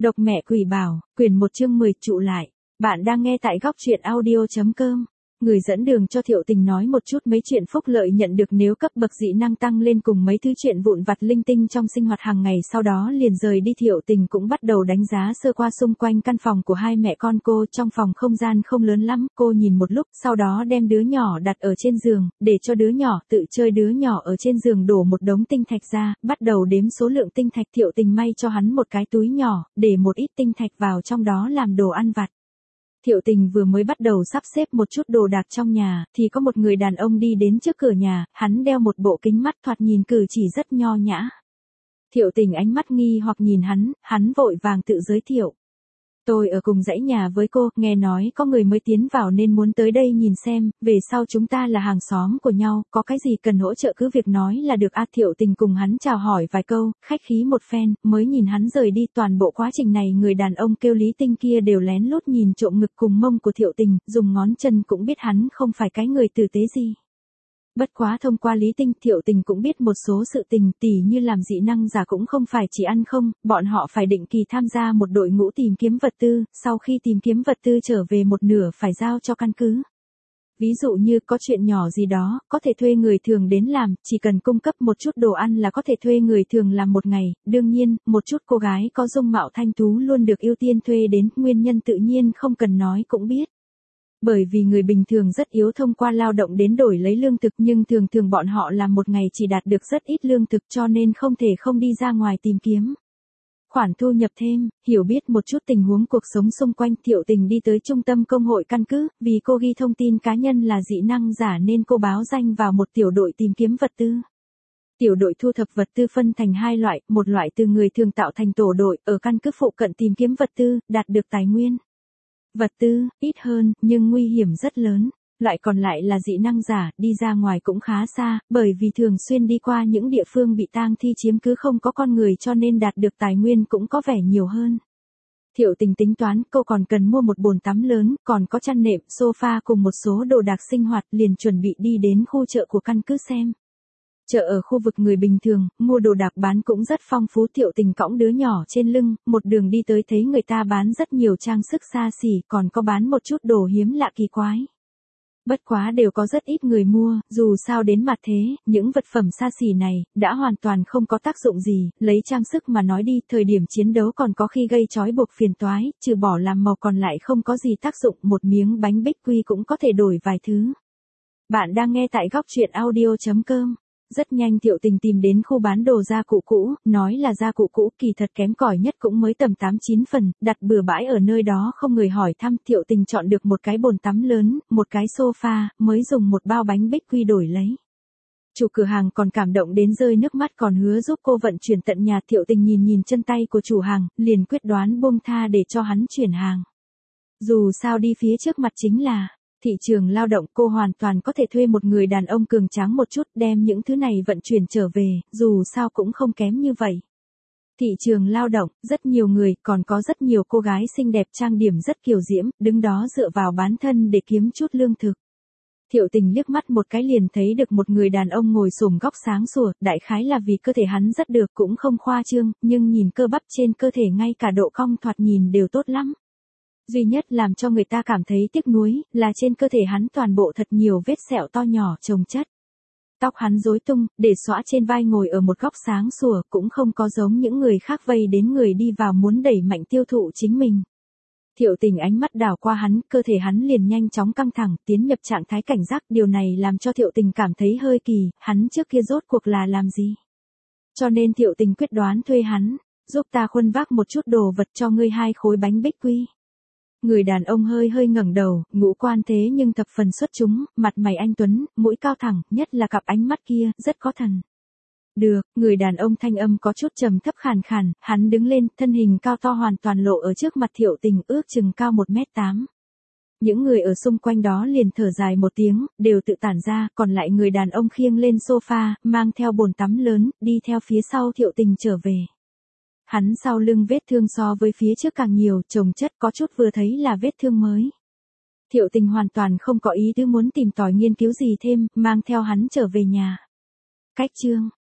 Độc mẹ quỷ bảo, quyển 1 chương 10 trụ lại. Bạn đang nghe tại góc truyện audio.com. Người dẫn đường cho Thiệu Tình nói một chút mấy chuyện phúc lợi nhận được nếu cấp bậc dị năng tăng lên cùng mấy thứ chuyện vụn vặt linh tinh trong sinh hoạt hàng ngày, sau đó liền rời đi. Thiệu Tình cũng bắt đầu đánh giá sơ qua xung quanh căn phòng của hai mẹ con cô. Trong phòng không gian không lớn lắm, cô nhìn một lúc, sau đó đem đứa nhỏ đặt ở trên giường, để cho đứa nhỏ tự chơi. Đứa nhỏ ở trên giường đổ một đống tinh thạch ra, bắt đầu đếm số lượng tinh thạch. Thiệu Tình may cho hắn một cái túi nhỏ, để một ít tinh thạch vào trong đó làm đồ ăn vặt. Thiệu Tình vừa mới bắt đầu sắp xếp một chút đồ đạc trong nhà, thì có một người đàn ông đi đến trước cửa nhà, hắn đeo một bộ kính mắt thoạt nhìn cử chỉ rất nho nhã. Thiệu Tình ánh mắt nghi hoặc nhìn hắn vội vàng tự giới thiệu. Tôi ở cùng dãy nhà với cô, nghe nói có người mới tiến vào nên muốn tới đây nhìn xem, về sau chúng ta là hàng xóm của nhau, có cái gì cần hỗ trợ cứ việc nói là được. Thiệu Tình cùng hắn chào hỏi vài câu, khách khí một phen, mới nhìn hắn rời đi. Toàn bộ quá trình này người đàn ông kêu Lý Tinh kia đều lén lút nhìn trộm ngực cùng mông của Thiệu Tình, dùng ngón chân cũng biết hắn không phải cái người tử tế gì. Bất quá thông qua Lý Tinh, Thiệu Tình cũng biết một số sự tình, tỉ như làm dị năng giả cũng không phải chỉ ăn không, bọn họ phải định kỳ tham gia một đội ngũ tìm kiếm vật tư, sau khi tìm kiếm vật tư trở về một nửa phải giao cho căn cứ. Ví dụ như có chuyện nhỏ gì đó, có thể thuê người thường đến làm, chỉ cần cung cấp một chút đồ ăn là có thể thuê người thường làm một ngày. Đương nhiên, một chút cô gái có dung mạo thanh tú luôn được ưu tiên thuê đến, nguyên nhân tự nhiên không cần nói cũng biết. Bởi vì người bình thường rất yếu thông qua lao động đến đổi lấy lương thực, nhưng thường bọn họ làm một ngày chỉ đạt được rất ít lương thực, cho nên không thể không đi ra ngoài tìm kiếm khoản thu nhập thêm. Hiểu biết một chút tình huống cuộc sống xung quanh, Thiệu Tình đi tới trung tâm công hội căn cứ, vì cô ghi thông tin cá nhân là dị năng giả nên cô báo danh vào một tiểu đội tìm kiếm vật tư. Tiểu đội thu thập vật tư phân thành hai loại, một loại từ người thường tạo thành tổ đội, ở căn cứ phụ cận tìm kiếm vật tư, đạt được tài nguyên vật tư ít hơn, nhưng nguy hiểm rất lớn. Loại còn lại là dị năng giả, đi ra ngoài cũng khá xa, bởi vì thường xuyên đi qua những địa phương bị tang thi chiếm cứ không có con người, cho nên đạt được tài nguyên cũng có vẻ nhiều hơn. Thiệu Tình tính toán, cô còn cần mua một bồn tắm lớn, còn có chăn nệm, sofa cùng một số đồ đạc sinh hoạt, liền chuẩn bị đi đến khu chợ của căn cứ xem. Chợ ở khu vực người bình thường, mua đồ đạc bán cũng rất phong phú. Thiệu Tình cõng đứa nhỏ trên lưng, một đường đi tới thấy người ta bán rất nhiều trang sức xa xỉ, còn có bán một chút đồ hiếm lạ kỳ quái. Bất quá đều có rất ít người mua, dù sao đến mặt thế, những vật phẩm xa xỉ này, đã hoàn toàn không có tác dụng gì. Lấy trang sức mà nói đi, thời điểm chiến đấu còn có khi gây trói buộc phiền toái, trừ bỏ làm màu còn lại không có gì tác dụng. Một miếng bánh bích quy cũng có thể đổi vài thứ. Bạn đang nghe tại góc truyện audio.com. Rất nhanh Thiệu Tình tìm đến khu bán đồ gia cụ cũ, nói là gia cụ cũ, kỳ thật kém cỏi nhất cũng mới tầm 8-9 phần, đặt bừa bãi ở nơi đó không người hỏi thăm. Thiệu Tình chọn được một cái bồn tắm lớn, một cái sofa, mới dùng một bao bánh bích quy đổi lấy. Chủ cửa hàng còn cảm động đến rơi nước mắt, còn hứa giúp cô vận chuyển tận nhà. Thiệu Tình nhìn chân tay của chủ hàng, liền quyết đoán buông tha để cho hắn chuyển hàng. Dù sao đi phía trước mặt chính là thị trường lao động, cô hoàn toàn có thể thuê một người đàn ông cường tráng một chút đem những thứ này vận chuyển trở về, dù sao cũng không kém như vậy. Thị trường lao động, rất nhiều người, còn có rất nhiều cô gái xinh đẹp trang điểm rất kiều diễm, đứng đó dựa vào bán thân để kiếm chút lương thực. Thiệu Tình liếc mắt một cái liền thấy được một người đàn ông ngồi xổm góc sáng sủa, đại khái là vì cơ thể hắn rất được, cũng không khoa trương, nhưng nhìn cơ bắp trên cơ thể ngay cả độ cong thoạt nhìn đều tốt lắm. Duy nhất làm cho người ta cảm thấy tiếc nuối, là trên cơ thể hắn toàn bộ thật nhiều vết sẹo to nhỏ chồng chất. Tóc hắn rối tung, để xõa trên vai, ngồi ở một góc sáng sủa, cũng không có giống những người khác vây đến người đi vào muốn đẩy mạnh tiêu thụ chính mình. Thiệu Tình ánh mắt đảo qua hắn, cơ thể hắn liền nhanh chóng căng thẳng, tiến nhập trạng thái cảnh giác. Điều này làm cho Thiệu Tình cảm thấy hơi kỳ, hắn trước kia rốt cuộc là làm gì? Cho nên Thiệu Tình quyết đoán thuê hắn, giúp ta khuân vác một chút đồ vật, cho ngươi 2 khối bánh bích quy. Người đàn ông hơi ngẩng đầu, ngũ quan thế nhưng thập phần xuất chúng, mặt mày anh tuấn, mũi cao thẳng, nhất là cặp ánh mắt kia, rất có thần. Được, người đàn ông thanh âm có chút trầm thấp khàn khàn, hắn đứng lên, thân hình cao to hoàn toàn lộ ở trước mặt Thiệu Tình, ước chừng cao 1m8. Những người ở xung quanh đó liền thở dài một tiếng, đều tự tản ra, còn lại người đàn ông khiêng lên sofa, mang theo bồn tắm lớn, đi theo phía sau Thiệu Tình trở về. Hắn sau lưng vết thương so với phía trước càng nhiều, chồng chất, có chút vừa thấy là vết thương mới. Thiệu Tình hoàn toàn không có ý tứ muốn tìm tòi nghiên cứu gì thêm, mang theo hắn trở về nhà. Cách chương